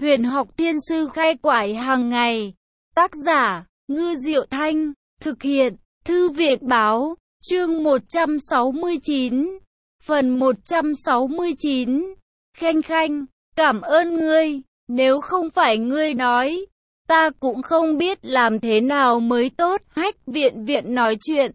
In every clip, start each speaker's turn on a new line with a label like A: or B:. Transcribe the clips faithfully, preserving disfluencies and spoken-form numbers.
A: Huyền học thiên sư khai quải hàng ngày. Tác giả, Ngư Diệu Thanh. Thực hiện, Thư viện báo. Chương một trăm sáu mươi chín. Phần một trăm sáu mươi chín. Khanh Khanh, cảm ơn ngươi. Nếu không phải ngươi nói, ta cũng không biết làm thế nào mới tốt. Hách Viện Viện nói chuyện,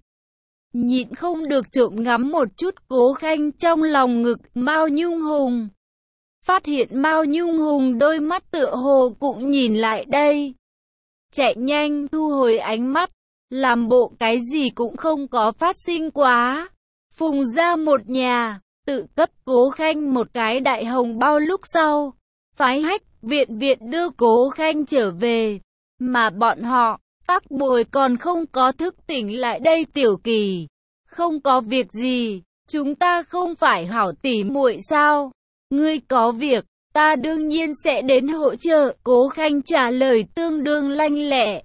A: nhịn không được trộm ngắm một chút Cố Khanh trong lòng ngực Mao Nhung Hùng. Phát hiện Mao Nhung Hùng đôi mắt tựa hồ cũng nhìn lại đây. Chạy nhanh thu hồi ánh mắt, làm bộ cái gì cũng không có phát sinh quá. Phùng ra một nhà, tự cấp Cố Khanh một cái đại hồng bao lúc sau. Phái Hách Viện Viện đưa Cố Khanh trở về, mà bọn họ, Tắc Bồi còn không có thức tỉnh lại đây. Tiểu Kỳ, không có việc gì, chúng ta không phải hảo tỉ muội sao? Ngươi có việc, ta đương nhiên sẽ đến hỗ trợ. Cố Khanh trả lời tương đương lanh lẹ.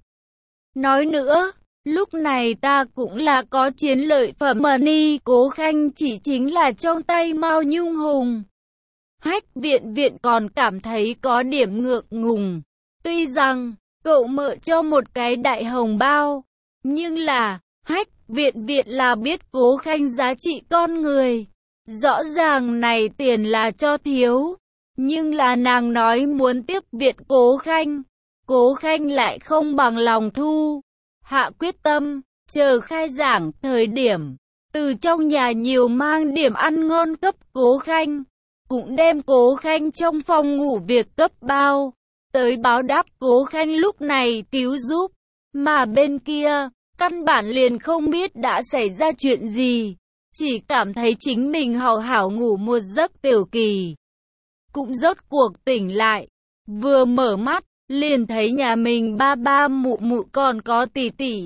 A: Nói nữa, lúc này ta cũng là có chiến lợi phẩm mà ni. Cố Khanh chỉ chính là trong tay Mao Nhung Hùng. Hách Viện Viện còn cảm thấy có điểm ngượng ngùng. Tuy rằng, cậu mợ cho một cái đại hồng bao, nhưng là, Hách Viện Viện là biết Cố Khanh giá trị con người. Rõ ràng này tiền là cho thiếu, nhưng là nàng nói muốn tiếp viện Cố Khanh. Cố Khanh lại không bằng lòng thu. Hạ quyết tâm, chờ khai giảng thời điểm, từ trong nhà nhiều mang điểm ăn ngon cấp Cố Khanh. Cũng đem Cố Khanh trong phòng ngủ việc cấp bao, tới báo đáp Cố Khanh lúc này cứu giúp. Mà bên kia, căn bản liền không biết đã xảy ra chuyện gì. Chỉ cảm thấy chính mình hảo hảo ngủ một giấc. Tiểu Kỳ cũng rốt cuộc tỉnh lại, vừa mở mắt, liền thấy nhà mình ba ba mụ mụ còn có tỷ tỷ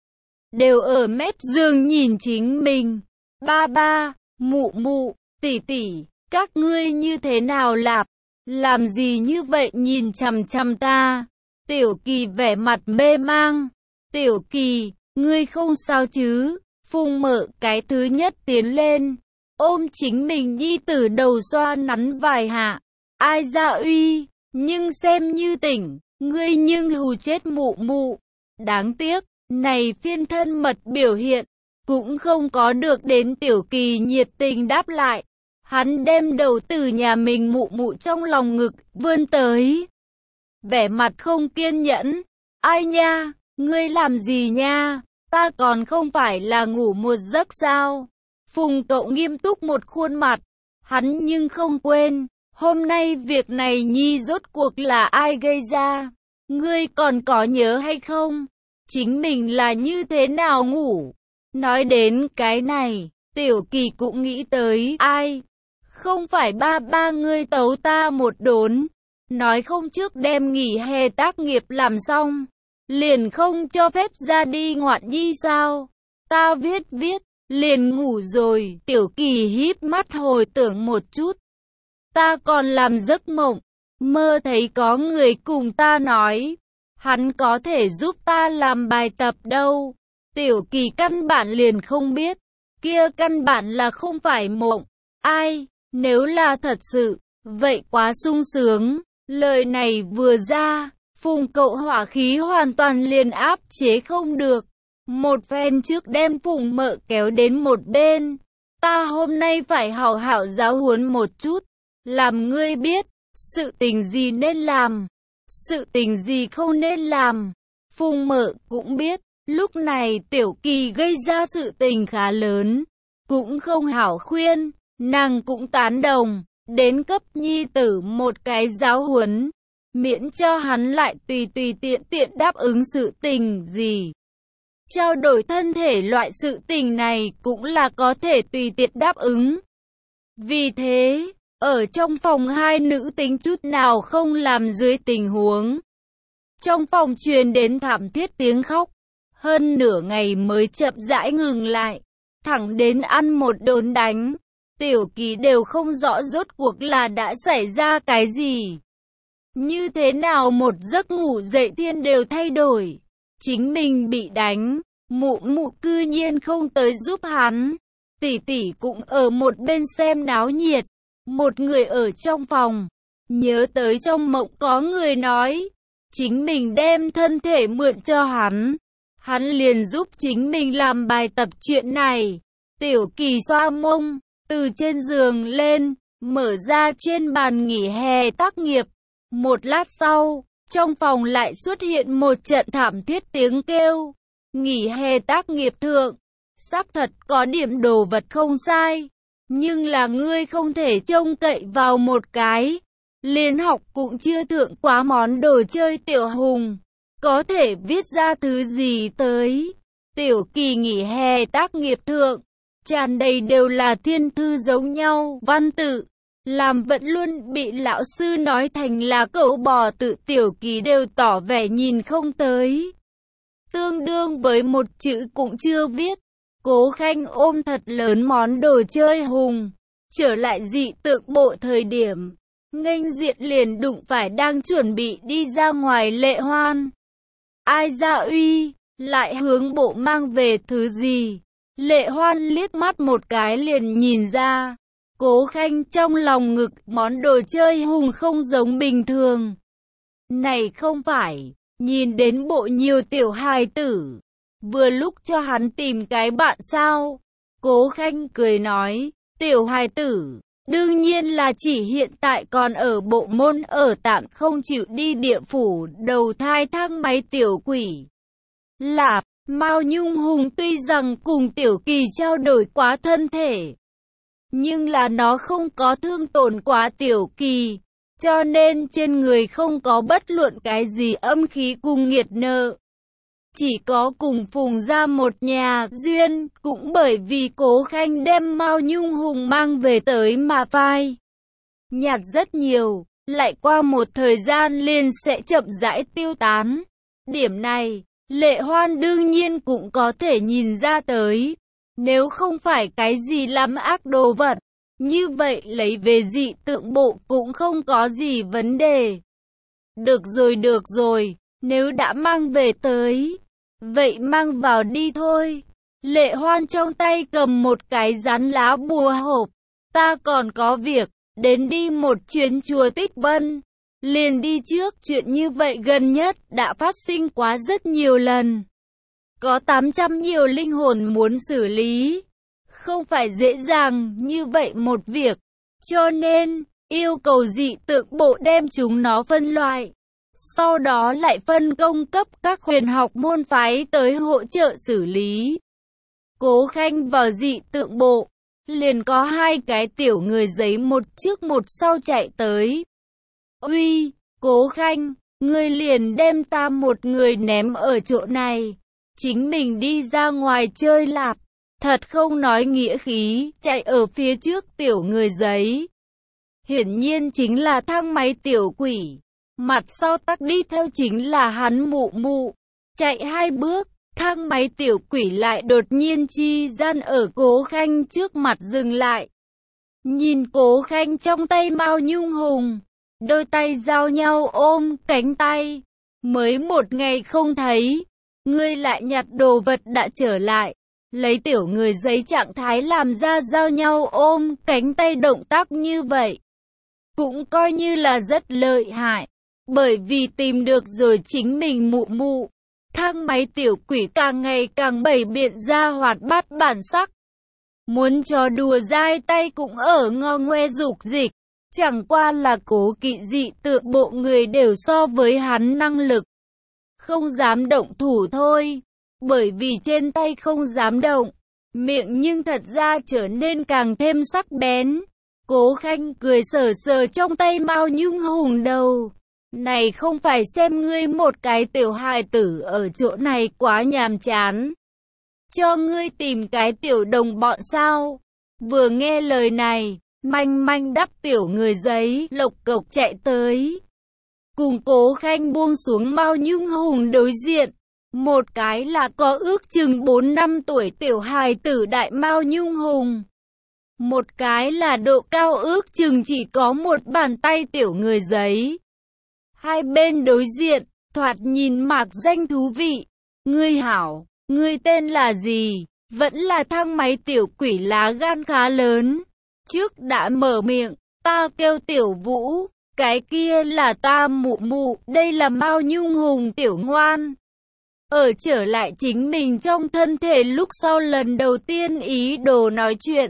A: đều ở mép giường nhìn chính mình. Ba ba, mụ mụ, tỷ tỷ, các ngươi như thế nào lạp? Làm gì như vậy nhìn chằm chằm ta? Tiểu Kỳ vẻ mặt mê mang. Tiểu Kỳ, ngươi không sao chứ? Phùng Mợ cái thứ nhất tiến lên, ôm chính mình nhi tử đầu xoa nắn vài hạ. Ai ra uy, nhưng xem như tỉnh, ngươi nhưng hù chết mụ mụ. Đáng tiếc, này phiên thân mật biểu hiện, cũng không có được đến Tiểu Kỳ nhiệt tình đáp lại. Hắn đem đầu từ nhà mình mụ mụ trong lòng ngực, vươn tới. Vẻ mặt không kiên nhẫn. Ai nha, ngươi làm gì nha? Ta còn không phải là ngủ một giấc sao? Phùng cậu nghiêm túc một khuôn mặt. Hắn nhưng không quên, hôm nay việc này nhi rốt cuộc là ai gây ra? Ngươi còn có nhớ hay không? Chính mình là như thế nào ngủ? Nói đến cái này, Tiểu Kỳ cũng nghĩ tới ai? Không phải ba ba ngươi tấu ta một đốn, nói không trước đem nghỉ hè tác nghiệp làm xong, liền không cho phép ra đi ngoạn nhi sao? Ta viết viết, liền ngủ rồi. Tiểu Kỳ híp mắt hồi tưởng một chút. Ta còn làm giấc mộng, mơ thấy có người cùng ta nói, hắn có thể giúp ta làm bài tập đâu. Tiểu Kỳ căn bản liền không biết, kia căn bản là không phải mộng. Ai, nếu là thật sự, vậy quá sung sướng. Lời này vừa ra, Phùng cậu hỏa khí hoàn toàn liền áp chế không được. Một phen trước đem Phùng Mợ kéo đến một bên. Ta hôm nay phải hảo hảo giáo huấn một chút, làm ngươi biết, sự tình gì nên làm, sự tình gì không nên làm. Phùng Mợ cũng biết, lúc này Tiểu Kỳ gây ra sự tình khá lớn, cũng không hảo khuyên, nàng cũng tán đồng, đến cấp nhi tử một cái giáo huấn. Miễn cho hắn lại tùy tùy tiện tiện đáp ứng sự tình gì. Trao đổi thân thể loại sự tình này cũng là có thể tùy tiện đáp ứng. Vì thế, ở trong phòng hai nữ tính chút nào không làm dưới tình huống, trong phòng truyền đến thảm thiết tiếng khóc. Hơn nửa ngày mới chậm rãi ngừng lại, thẳng đến ăn một đốn đánh. Tiểu Kỳ đều không rõ rốt cuộc là đã xảy ra cái gì. Như thế nào một giấc ngủ dậy thiên đều thay đổi. Chính mình bị đánh, mụ mụ cư nhiên không tới giúp hắn. Tỷ tỷ cũng ở một bên xem náo nhiệt. Một người ở trong phòng, Nhớ tới trong mộng có người nói, chính mình đem thân thể mượn cho hắn. Hắn liền giúp chính mình làm bài tập chuyện này. Tiểu Kỳ xoa mông, từ trên giường lên, mở ra trên bàn nghỉ hè tác nghiệp. Một lát sau, trong phòng lại xuất hiện một trận thảm thiết tiếng kêu. Nghỉ hè tác nghiệp thượng, xác thật có điểm đồ vật không sai. Nhưng là ngươi không thể trông cậy vào một cái. Liên học cũng chưa thượng quá món đồ chơi Tiểu Hùng. Có thể viết ra thứ gì tới. Tiểu Kỳ nghỉ hè tác nghiệp thượng, tràn đầy đều là thiên thư giống nhau, văn tự. Làm vẫn luôn bị lão sư nói thành là cậu bò tự Tiểu Kỳ đều tỏ vẻ nhìn không tới. Tương đương với một chữ cũng chưa viết. Cố Khanh ôm thật lớn món đồ chơi Hùng, trở lại dị tượng bộ thời điểm. Nghênh diện liền đụng phải đang chuẩn bị đi ra ngoài Lệ Hoan. Ai ra uy, lại hướng bộ mang về thứ gì? Lệ Hoan liếc mắt một cái liền nhìn ra. Cố Khanh trong lòng ngực món đồ chơi Hùng không giống bình thường. Này không phải, nhìn đến bộ nhiều tiểu hài tử. Vừa lúc cho hắn tìm cái bạn sao? Cố Khanh cười nói, tiểu hài tử. Đương nhiên là chỉ hiện tại còn ở bộ môn ở tạm không chịu đi địa phủ đầu thai thang máy tiểu quỷ. Lạp, Mao Nhung Hùng tuy rằng cùng Tiểu Kỳ trao đổi quá thân thể, nhưng là nó không có thương tổn quá Tiểu Kỳ, cho nên trên người không có bất luận cái gì âm khí cùng nghiệt nợ. Chỉ có cùng Phùng ra một nhà duyên, cũng bởi vì Cố Khanh đem Mao Nhung Hùng mang về tới mà phai nhạt rất nhiều, lại qua một thời gian liền sẽ chậm rãi tiêu tán. Điểm này, Lệ Hoan đương nhiên cũng có thể nhìn ra tới. Nếu không phải cái gì lắm ác đồ vật, như vậy lấy về dị tượng bộ cũng không có gì vấn đề. Được rồi được rồi, nếu đã mang về tới, vậy mang vào đi thôi. Lệ Hoan trong tay cầm một cái dán lá bùa hộp. Ta còn có việc, đến đi một chuyến chùa Tích Bân. Liền đi trước, chuyện như vậy gần nhất đã phát sinh quá rất nhiều lần. Có tám trăm nhiều linh hồn muốn xử lý. Không phải dễ dàng như vậy một việc. Cho nên, yêu cầu dị tượng bộ đem chúng nó phân loại. Sau đó lại phân công cấp các huyền học môn phái tới hỗ trợ xử lý. Cố Khanh vào dị tượng bộ, liền có hai cái tiểu người giấy một trước một sau chạy tới. Uy, Cố Khanh, ngươi liền đem ta một người ném ở chỗ này, chính mình đi ra ngoài chơi lạp, thật không nói nghĩa khí, chạy ở phía trước tiểu người giấy. Hiển nhiên chính là thang máy tiểu quỷ, mặt sau tắc đi theo chính là hắn mụ mụ. Chạy hai bước, thang máy tiểu quỷ lại đột nhiên chi gian ở Cố Khanh trước mặt dừng lại. Nhìn Cố Khanh trong tay Mao Nhung Hùng, đôi tay giao nhau ôm cánh tay. Mới một ngày không thấy, ngươi lại nhặt đồ vật đã trở lại. Lấy tiểu người giấy trạng thái làm ra giao nhau ôm cánh tay động tác như vậy, cũng coi như là rất lợi hại. Bởi vì tìm được rồi chính mình mụ mụ, thang máy tiểu quỷ càng ngày càng bày biện ra hoạt bát bản sắc. Muốn trò đùa dai tay cũng ở ngo ngoe dục dịch. Chẳng qua là Cố Kỵ dị tượng bộ người đều so với hắn năng lực, không dám động thủ thôi. Bởi vì trên tay không dám động, miệng nhưng thật ra trở nên càng thêm sắc bén. Cố Khanh cười sờ sờ trong tay Mao Nhung Hùng đầu. Này không phải xem ngươi một cái tiểu hài tử ở chỗ này quá nhàm chán, cho ngươi tìm cái tiểu đồng bọn sao? Vừa nghe lời này, manh manh đắp tiểu người giấy lộc cộc chạy tới, cùng Cố Khanh buông xuống Mao Nhung Hùng đối diện. Một cái là có ước chừng bốn năm tuổi tiểu hài tử đại Mao Nhung Hùng, một cái là độ cao ước chừng chỉ có một bàn tay tiểu người giấy. Hai bên đối diện, thoạt nhìn mạc danh thú vị. Ngươi hảo, ngươi tên là gì? Vẫn là thang máy tiểu quỷ lá gan khá lớn. Trước đã mở miệng, ta kêu Tiểu Vũ. Cái kia là ta mụ mụ, đây là Mao Nhung Hùng tiểu ngoan. Ở trở lại chính mình trong thân thể lúc sau lần đầu tiên ý đồ nói chuyện.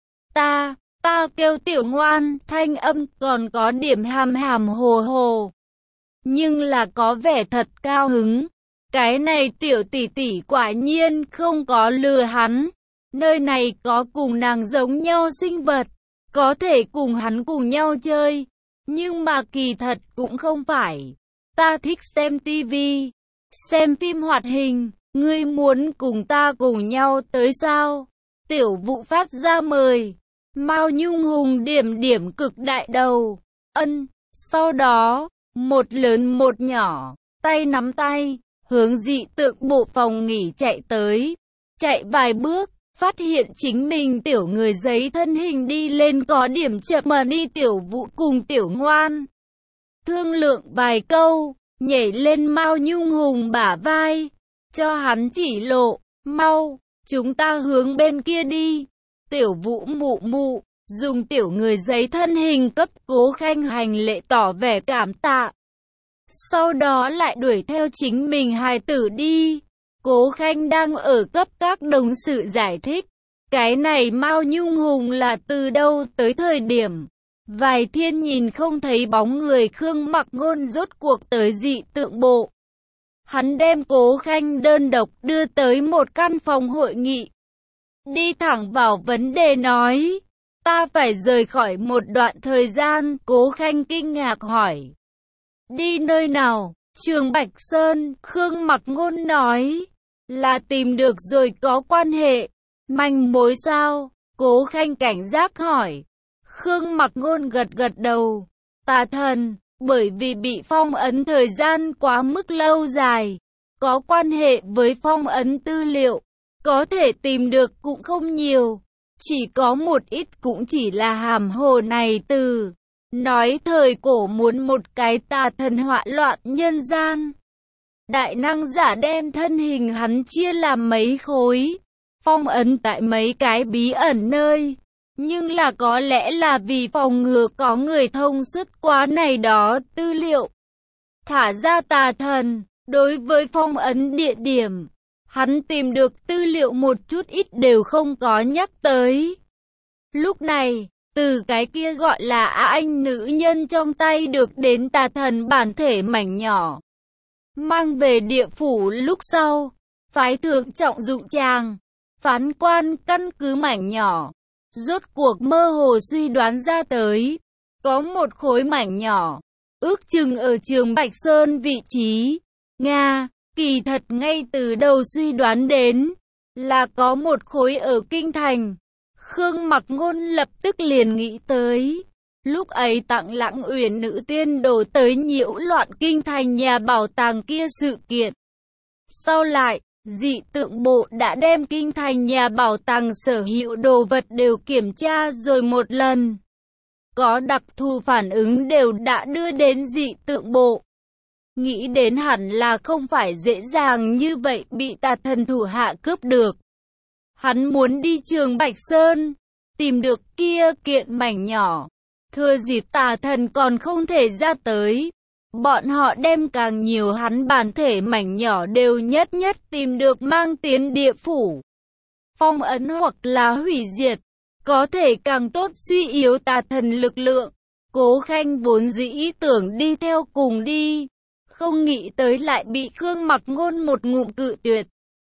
A: Ta, ta kêu tiểu ngoan, thanh âm còn có điểm hàm hàm hồ hồ. Nhưng là có vẻ thật cao hứng. Cái này tiểu tỷ tỷ quả nhiên không có lừa hắn. Nơi này có cùng nàng giống nhau sinh vật, có thể cùng hắn cùng nhau chơi. Nhưng mà kỳ thật cũng không phải. Ta thích xem tivi, xem phim hoạt hình, ngươi muốn cùng ta cùng nhau tới sao? Tiểu Vũ phát ra mời. Mao Nhung Hùng điểm điểm cực đại đầu. Ân, sau đó, một lớn một nhỏ, tay nắm tay, hướng dị tượng bộ phòng nghỉ chạy tới. Chạy vài bước, phát hiện chính mình tiểu người giấy thân hình đi lên có điểm chậm mà đi. Tiểu Vũ cùng tiểu ngoan thương lượng vài câu, nhảy lên Mao Nhung Hùng bả vai, cho hắn chỉ lộ, mau, chúng ta hướng bên kia đi. Tiểu Vũ mụ mụ, dùng tiểu người giấy thân hình cấp Cố Khanh hành lễ tỏ vẻ cảm tạ. Sau đó lại đuổi theo chính mình hài tử đi. Cố Khanh đang ở cấp các đồng sự giải thích. Cái này Mao Nhung Hùng là từ đâu tới thời điểm. Vài thiên nhìn không thấy bóng người Khương Mặc Ngôn rốt cuộc tới dị tượng bộ. Hắn đem Cố Khanh đơn độc đưa tới một căn phòng hội nghị. Đi thẳng vào vấn đề nói. Ta phải rời khỏi một đoạn thời gian. Cố Khanh kinh ngạc hỏi. Đi nơi nào? Trường Bạch Sơn. Khương Mặc Ngôn nói. Là tìm được rồi có quan hệ. Manh mối sao? Cố Khanh cảnh giác hỏi. Khương Mặc Ngôn gật gật đầu. Tà thần, bởi vì bị phong ấn thời gian quá mức lâu dài. Có quan hệ với phong ấn tư liệu. Có thể tìm được cũng không nhiều. Chỉ có một ít cũng chỉ là hàm hồ này từ. Nói thời cổ muốn một cái tà thần họa loạn nhân gian. Đại năng giả đem thân hình hắn chia làm mấy khối. Phong ấn tại mấy cái bí ẩn nơi. Nhưng là có lẽ là vì phòng ngừa có người thông suốt quá này đó tư liệu. Thả ra tà thần, đối với phong ấn địa điểm, hắn tìm được tư liệu một chút ít đều không có nhắc tới. Lúc này, từ cái kia gọi là Á Anh nữ nhân trong tay được đến tà thần bản thể mảnh nhỏ. Mang về địa phủ lúc sau, phái thượng trọng dụng chàng, phán quan căn cứ mảnh nhỏ. Rốt cuộc mơ hồ suy đoán ra tới, có một khối mảnh nhỏ, ước chừng ở Trường Bạch Sơn vị trí. Nga, kỳ thật ngay từ đầu suy đoán đến, là có một khối ở Kinh Thành. Khương Mặc Ngôn lập tức liền nghĩ tới, lúc ấy Tặng Lãng Uyển nữ tiên đổ tới nhiễu loạn Kinh Thành nhà bảo tàng kia sự kiện. Sau lại, dị tượng bộ đã đem Kinh Thành nhà bảo tàng sở hữu đồ vật đều kiểm tra rồi một lần. Có đặc thù phản ứng đều đã đưa đến dị tượng bộ. Nghĩ đến hẳn là không phải dễ dàng như vậy bị tà thần thủ hạ cướp được. Hắn muốn đi Trường Bạch Sơn, tìm được kia kiện mảnh nhỏ. Thừa dịp tà thần còn không thể ra tới. Bọn họ đem càng nhiều hắn bản thể mảnh nhỏ đều nhất nhất tìm được mang tiến địa phủ. Phong ấn hoặc là hủy diệt, có thể càng tốt suy yếu tà thần lực lượng. Cố Khanh vốn dĩ ý tưởng đi theo cùng đi, không nghĩ tới lại bị Khương Mặc Ngôn một ngụm cự tuyệt.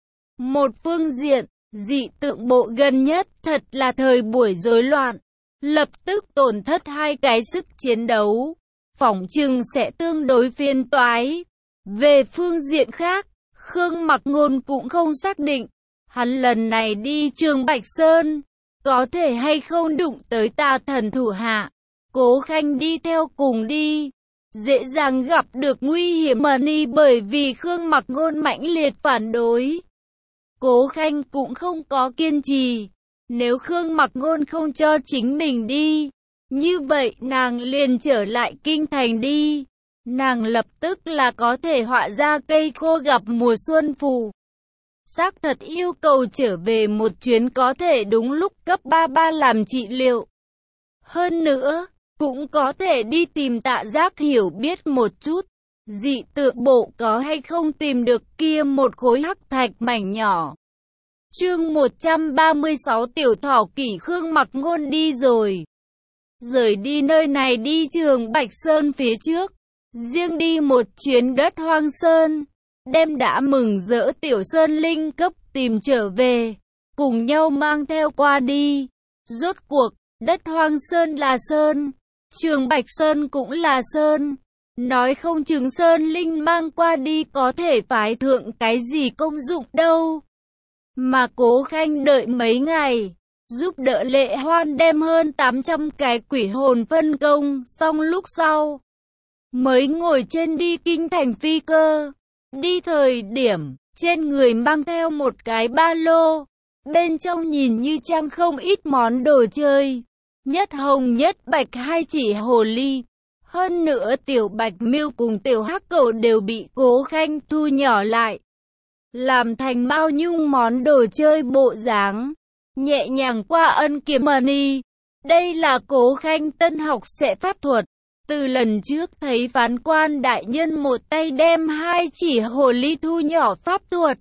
A: Một phương diện, dị tượng bộ gần nhất thật là thời buổi rối loạn, lập tức tổn thất hai cái sức chiến đấu. Phỏng chừng sẽ tương đối phiền toái. Về phương diện khác, Khương Mặc Ngôn cũng không xác định, hắn lần này đi Trường Bạch Sơn, có thể hay không đụng tới tà thần thủ hạ. Cố Khanh đi theo cùng đi, dễ dàng gặp được nguy hiểm mà đi bởi vì Khương Mặc Ngôn mãnh liệt phản đối. Cố Khanh cũng không có kiên trì, nếu Khương Mặc Ngôn không cho chính mình đi, như vậy nàng liền trở lại Kinh Thành đi. Nàng lập tức là có thể họa ra cây khô gặp mùa xuân phù. Xác thật yêu cầu trở về một chuyến có thể đúng lúc cấp ba ba làm trị liệu. Hơn nữa, cũng có thể đi tìm Tạ Giác hiểu biết một chút. Dị tượng bộ có hay không tìm được kia một khối hắc thạch mảnh nhỏ. Chương một trăm ba mươi sáu Tiểu Thỏ Kỷ Khương Mặc Ngôn đi rồi. Rời đi nơi này đi Trường Bạch Sơn phía trước. Riêng đi một chuyến đất hoang sơn. Đem đã mừng rỡ Tiểu Sơn Linh cấp tìm trở về. Cùng nhau mang theo qua đi. Rốt cuộc, đất hoang sơn là sơn. Trường Bạch Sơn cũng là sơn. Nói không chừng Sơn Linh mang qua đi có thể phái thượng cái gì công dụng đâu. Mà Cố Khanh đợi mấy ngày, giúp đỡ Lệ Hoan đem hơn tám trăm cái quỷ hồn phân công, xong lúc sau mới ngồi trên đi kinh thành phi cơ. Đi thời điểm, trên người mang theo một cái ba lô, bên trong nhìn như trang không ít món đồ chơi. Nhất hồng nhất bạch hai chỉ hồ ly. Hơn nữa Tiểu Bạch Miêu cùng Tiểu Hắc Cẩu đều bị Cố Khanh thu nhỏ lại, làm thành bao nhung món đồ chơi bộ dáng, nhẹ nhàng qua ân kiếm money. Đây là Cố Khanh tân học sẽ pháp thuật. Từ lần trước thấy phán quan đại nhân một tay đem hai chỉ hồ ly thu nhỏ pháp thuật,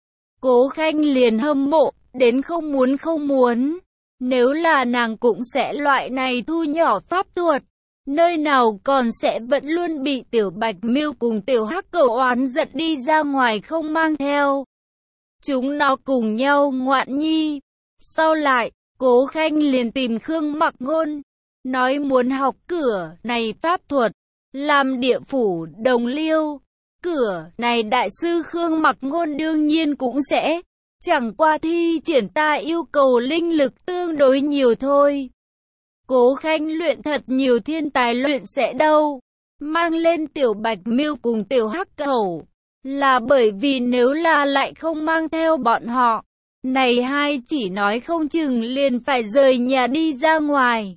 A: Cố Khanh liền hâm mộ, đến không muốn không muốn. Nếu là nàng cũng sẽ loại này thu nhỏ pháp thuật, nơi nào còn sẽ vẫn luôn bị Tiểu Bạch Miêu cùng Tiểu Hắc Cẩu oán giận đi ra ngoài không mang theo. Chúng nó cùng nhau ngoạn nhi. Sau lại, Cố Khanh liền tìm Khương Mặc Ngôn, nói muốn học cửa này pháp thuật, làm địa phủ đồng liêu. Cửa này đại sư Khương Mặc Ngôn đương nhiên cũng sẽ, chẳng qua thi triển ta yêu cầu linh lực tương đối nhiều thôi. Cố Khanh luyện thật nhiều thiên tài luyện sẽ đâu. Mang lên Tiểu Bạch Miêu cùng Tiểu Hắc Cẩu, là bởi vì nếu là lại không mang theo bọn họ, này hai chỉ nói không chừng liền phải rời nhà đi ra ngoài.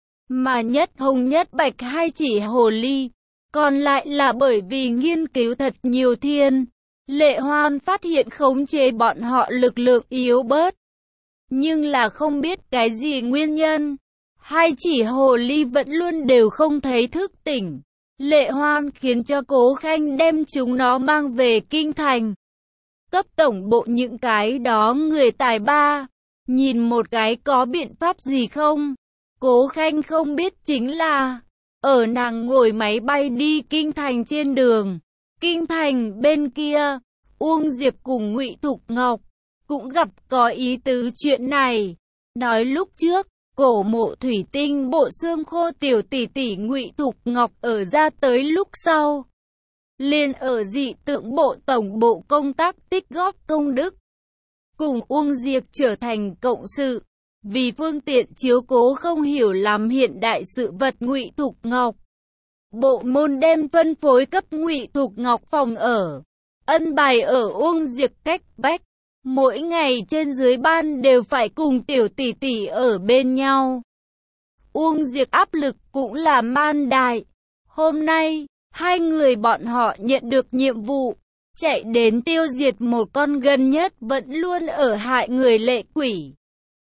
A: Mà nhất hồng nhất bạch hai chỉ hồ ly, còn lại là bởi vì nghiên cứu thật nhiều thiên. Lệ Hoan phát hiện khống chế bọn họ lực lượng yếu bớt. Nhưng là không biết cái gì nguyên nhân. Hai chỉ hồ ly vẫn luôn đều không thấy thức tỉnh. Lệ Hoan khiến cho Cố Khanh đem chúng nó mang về kinh thành. Cấp tổng bộ những cái đó người tài ba. Nhìn một cái có biện pháp gì không? Cố Khanh không biết chính là, ở nàng ngồi máy bay đi kinh thành trên đường. Kinh thành bên kia, Uông Diệp cùng Ngụy Thục Ngọc cũng gặp có ý tứ chuyện này. Nói lúc trước, cổ mộ thủy tinh bộ xương khô tiểu tỷ tỷ Ngụy Thục Ngọc ở ra tới lúc sau, liền ở dị tượng bộ tổng bộ công tác tích góp công đức, cùng Uông Diệp trở thành cộng sự, vì phương tiện chiếu cố không hiểu lắm hiện đại sự vật Ngụy Thục Ngọc. Bộ môn đem phân phối cấp Ngụy Thục Ngọc phòng ở, ân bài ở Uông Diệp cách vách. Mỗi ngày trên dưới ban đều phải cùng tiểu tỷ tỷ ở bên nhau. Uông Diệp áp lực cũng là man đại. Hôm nay, hai người bọn họ nhận được nhiệm vụ, chạy đến tiêu diệt một con gần nhất vẫn luôn ở hại người lệ quỷ.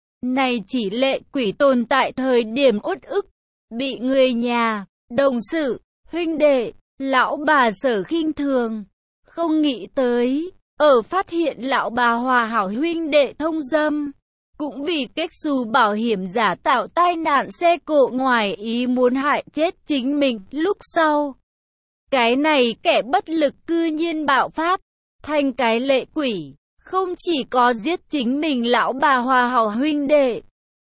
A: Này chỉ lệ quỷ tồn tại thời điểm uất ức, bị người nhà, đồng sự, huynh đệ, lão bà sở khinh thường. Không nghĩ tới, ở phát hiện lão bà hòa hảo huynh đệ thông dâm, cũng vì kết xù bảo hiểm giả tạo tai nạn xe cộ ngoài ý muốn hại chết chính mình lúc sau. Cái này kẻ bất lực cư nhiên bạo phát, thành cái lệ quỷ, không chỉ có giết chính mình lão bà hòa hảo huynh đệ,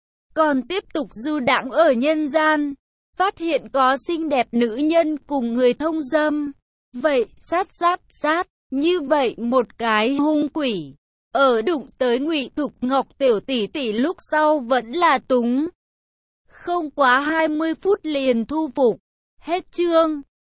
A: còn tiếp tục du đãng ở nhân gian, phát hiện có xinh đẹp nữ nhân cùng người thông dâm. Vậy, sát sát sát. Như vậy một cái hung quỷ, ở đụng tới Ngụy Thục Ngọc tiểu tỷ tỷ lúc sau vẫn là túng. Không quá hai mươi phút liền thu phục. Hết chương.